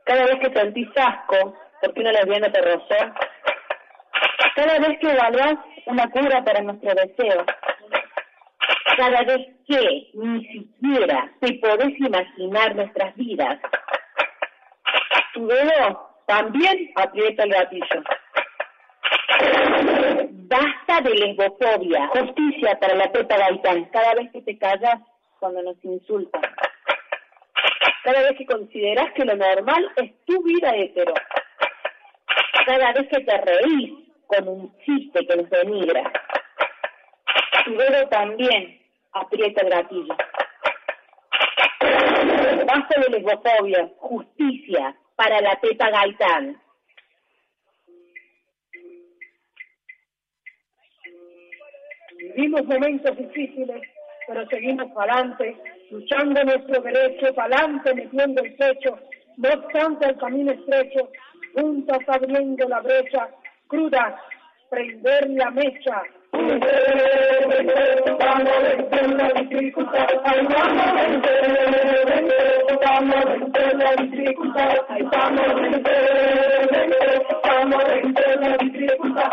Cada vez que sentís asco porque una lesbiana te rozó, cada vez que evaluás una cura para nuestro deseo, cada vez que ni siquiera te podés imaginar nuestras vidas, tu dedo también aprieta el gatillo. Basta de lesbofobia, justicia para la Pepa Gaitán, cada vez que te callas cuando nos insultan, cada vez que considerás que lo normal es tu vida hetero, cada vez que te reís con un chiste que nos denigra, tu dedo también aprieta el gatillo. Basta de lesbofobia, justicia para la Pepa Gaitán. Vivimos momentos difíciles, pero seguimos para adelante, luchando nuestro derecho, para adelante metiendo el pecho, no obstante el camino estrecho, juntos abriendo la brecha, crudas, prender la mecha. Vamos a vencer la dificultad, vamos a vencer la dificultad, vamos a vencer la dificultad,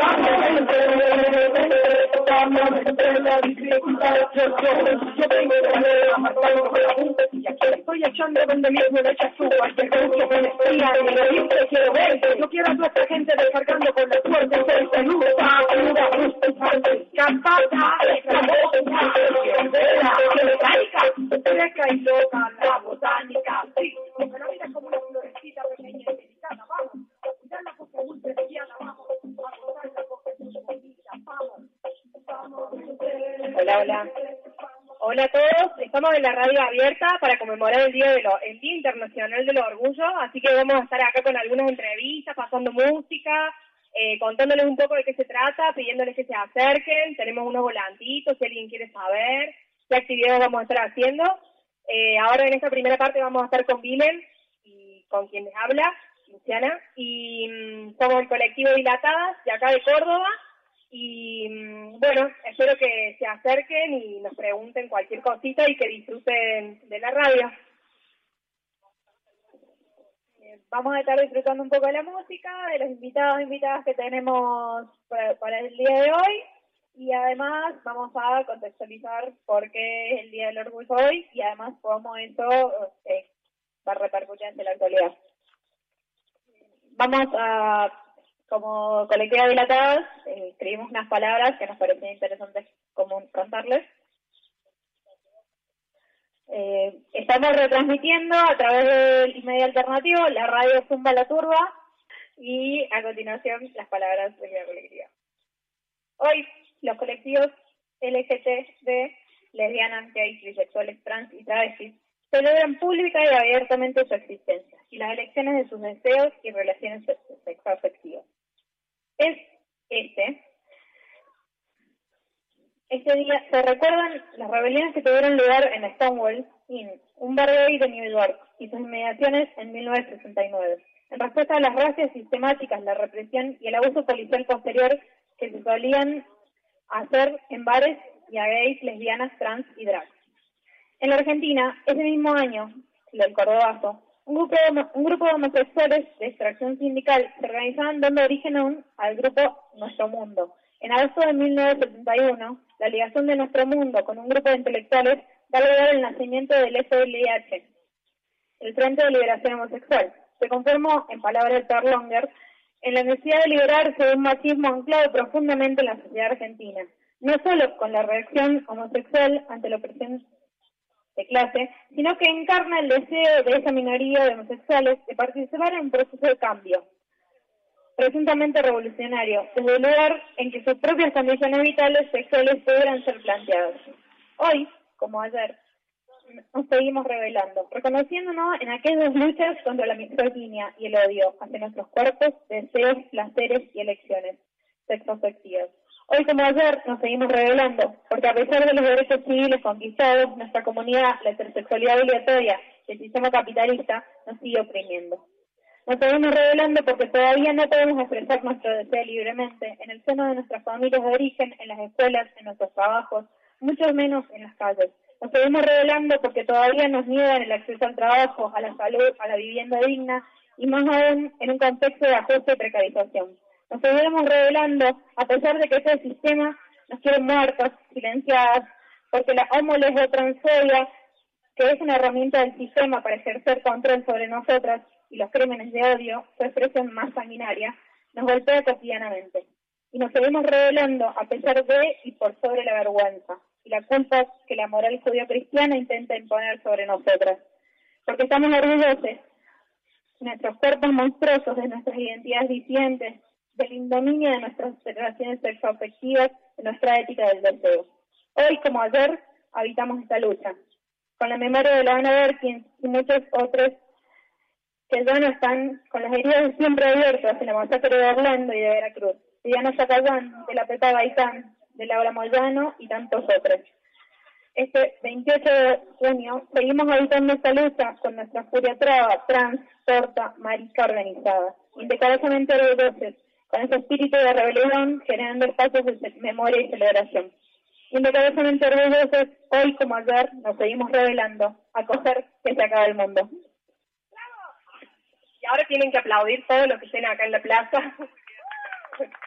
la dificultad, yo vengo de matando con la punta y aquí estoy echando donde mismo le echa su que mucho me desfría, y yo quiero ver, yo quiero a nuestra gente descargando con la suerte, soy peluda, campana, esta voz, que le caiga, fresca y loca, la botánica, sí, pero mira como una florecita pequeña y delicada, vamos, cuidarla porque muy preciada, vamos, a cuidarla porque es muy bonita, vamos. Hola. Hola a todos, estamos en la radio abierta para conmemorar el Día Internacional del Orgullo, así que vamos a estar acá con algunas entrevistas, pasando música, contándoles un poco de qué se trata, pidiéndoles que se acerquen, tenemos unos volantitos si alguien quiere saber qué actividades vamos a estar haciendo. Ahora en esta primera parte vamos a estar con Vilen y con quien les habla, Luciana, y somos el colectivo Dilatadas de acá de Córdoba. Y bueno, espero que se acerquen y nos pregunten cualquier cosita y que disfruten de la radio. Vamos a estar disfrutando un poco de la música, de los invitados e invitadas que tenemos para el día de hoy, y además vamos a contextualizar por qué es el Día del Orgullo hoy y además cómo eso va a repercutir ante la actualidad. Vamos a, como colectiva Dilatadas, escribimos unas palabras que nos parecían interesantes contarles. Estamos retransmitiendo a través del medio alternativo la radio Zumba La Turba y a continuación las palabras de la colectiva. Hoy los colectivos LGTB, lesbianas, gays, bisexuales, trans y travestis celebran pública y abiertamente su existencia y las elecciones de sus deseos y relaciones sexoafectivas. Este día se recuerdan las rebeliones que tuvieron lugar en Stonewall Inn, un bar gay de New York, y sus inmediaciones en 1969, en respuesta a las racias sistemáticas, la represión y el abuso policial posterior que se solían hacer en bares y a gays, lesbianas, trans y drag. En la Argentina, ese mismo año, el Cordobazo, un grupo de homosexuales de extracción sindical se organizaban dando origen al grupo Nuestro Mundo. En agosto de 1971, la ligación de Nuestro Mundo con un grupo de intelectuales da lugar al nacimiento del FLH, el Frente de Liberación Homosexual. Se conformó, en palabras de Karl Longer, en la necesidad de liberarse de un machismo anclado profundamente en la sociedad argentina, no solo con la reacción homosexual ante la opresión de clase, sino que encarna el deseo de esa minoría de homosexuales de participar en un proceso de cambio, presuntamente revolucionario, desde el lugar en que sus propias condiciones vitales sexuales pudieran ser planteadas. Hoy, como ayer, nos seguimos revelando, reconociéndonos en aquellas luchas contra la misoginia y el odio hacia nuestros cuerpos, deseos, placeres y elecciones sexoafectivas. Hoy, como ayer, nos seguimos revelando, porque a pesar de los derechos civiles conquistados, nuestra comunidad, la heterosexualidad obligatoria y el sistema capitalista nos sigue oprimiendo. Nos seguimos revelando porque todavía no podemos expresar nuestro deseo libremente en el seno de nuestras familias de origen, en las escuelas, en nuestros trabajos, mucho menos en las calles. Nos seguimos rebelando porque todavía nos niegan el acceso al trabajo, a la salud, a la vivienda digna y más aún en un contexto de ajuste y precarización. Nos seguiremos rebelando a pesar de que este sistema nos quiere muertos, silenciadas, porque la homo-lesbo-transfobia, que es una herramienta del sistema para ejercer control sobre nosotras y los crímenes de odio, su expresión más sanguinaria, nos golpea cotidianamente. Y nos seguimos rebelando a pesar de y por sobre la vergüenza y la culpa que la moral judío-cristiana intenta imponer sobre nosotras. Porque estamos orgullosos de nuestros cuerpos monstruosos, de nuestras identidades disidentes, del indominio de nuestras relaciones sexoafectivas, de nuestra ética del deseo. Hoy, como ayer, habitamos esta lucha, con la memoria de la Ana Berkins y muchos otros que ya no están, con las heridas siempre abiertas en la masacre de Orlando y de Veracruz, de Diana Zacayán, de la Pepa Gaitán, de Laura Moyano y tantos otros. Este 28 de junio seguimos habitando esta lucha con nuestra furia traba, trans, torta, marica organizada, indecorosamente orgullosos, con ese espíritu de rebelión generando espacios de memoria y celebración. Indecorosamente orgullosos, hoy como ayer nos seguimos rebelando a coger que se acaba el mundo. ¡Bravo! Y ahora tienen que aplaudir todo lo que estén acá en la plaza.